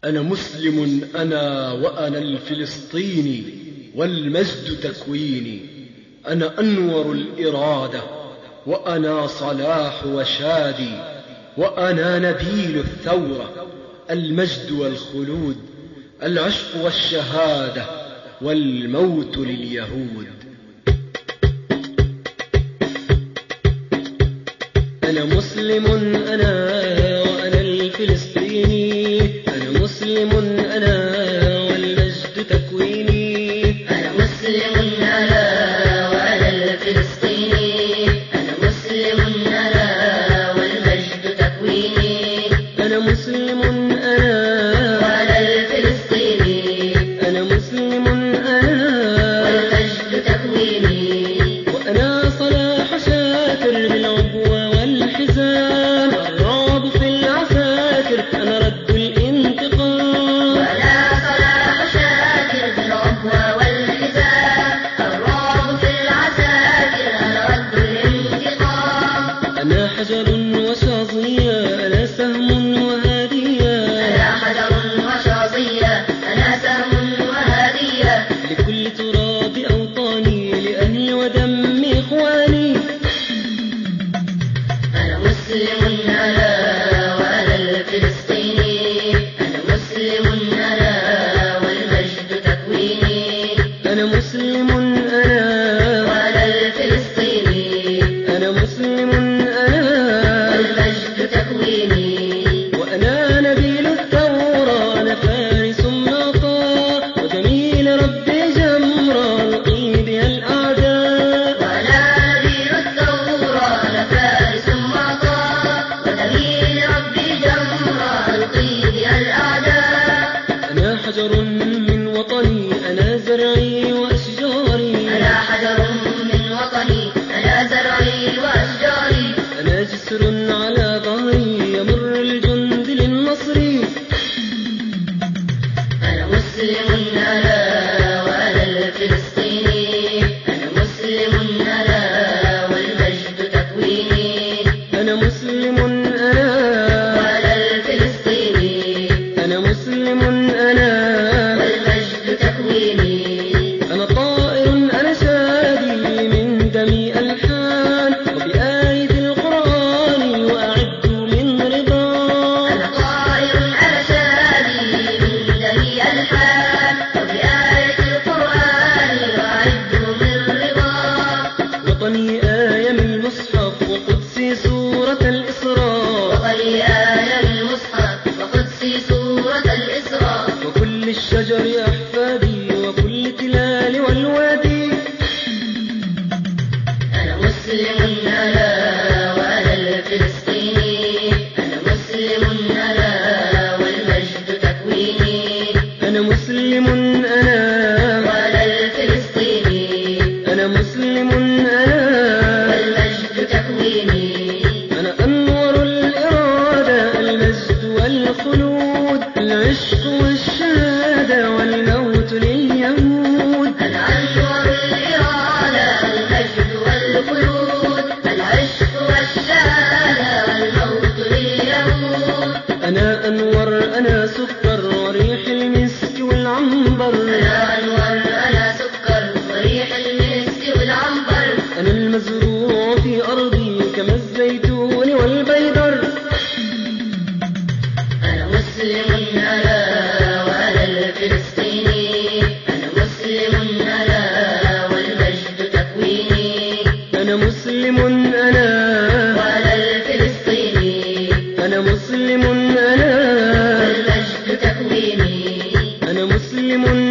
أنا مسلم أنا وأنا الفلسطيني والمجد تكويني. أنا أنور الإرادة وأنا صلاح وشادي، وأنا نبيل الثورة المجد والخلود، العشق والشهادة والموت لليهود. أنا مسلم أنا وأنا الفلسطيني، أنا مسلم أنا والمجد تكويني. أنا مسلم أنا وأنا الفلسطيني، أنا مسلم أنا والمجد تكويني. أنا مسلم أنا وأنا الفلسطيني، أنا مسلم أنا والمجد تكويني. وأنا صلاح شاكر بالعبوة والحزام، الرعب في العساكر أنا رد الانتقام. وأنا صلاح شاكر بالعبوة والحزام، الرعب في العساكر أنا رد الانتقام. أنا حجر وشظية أنا سهم وهدية، أنا حجر وشظية أنا سهم وهدية، لكل تراب أوطاني لأهل ودم إخواني. أنا مسلم أنا وأنا الفلسطيني، أنا مسلم أنا والمجد تكويني. أنا مسلم أنا وأنا الفلسطيني، أنا مسلم أنا والمجد تكويني. وأنا نبيل الثورة أنا فارس معطى، وجميل ربي جمرة ألقي بها الأعداء. وأنا نبيل الثورة أنا فارس معطى، ودليل ربي جمرة ألقي بها الأعداء. أنا حجر من وطني أنا زرعي وأشجاري، أنا حجر من وطني أنا زرعي وأشجاري. أنا جسر على ظهري يمر الجند للنصر. أنا مسلم أنا وأنا الفلسطيني، أنا مسلم أنا والمجد تكويني. أنا مسلم أنا وأنا الفلسطيني، أنا مسلم أنا والمجد تكويني. أنا طائر أنا شادي من دمي ألحان، وبآية القرآن وأعد من رضا. أنا طائر أنا شادي من دمي ألحان، وبآية القرآن وأعد من رضا. وطني آية من المصحف وقدسي سورة الإسراء، وطني آية من المصحف وقدسي سورة الإسراء. وكل الشجر أحفادي وكل التلال والوادي. أنا مسلم أنا وأنا الفلسطيني، أنا مسلم أنا والمجد تكويني. أنا مسلم أنا وأنا الفلسطيني، أنا مسلم أنا والمجد تكويني. أنا أنور الإرادة المجد والخلود، العشق والشهادة والموت لليهود. أنا أنور الإرادة المجد والخلود، العشق والشهادة والموت لليهود. أنا أنور أنا سكر وريح المسك والعنبر، أنا أنور أنا سكر وريح المسك والعنبر. أنا المزروع في أرضي كما الزيتون والبيدر. أنا مسلم أنا وأنا الفلسطيني، أنا مسلم أنا والمجد تكويني. أنا مسلم أنا وأنا الفلسطيني، أنا مسلم أنا والمجد تكويني. أنا مسلم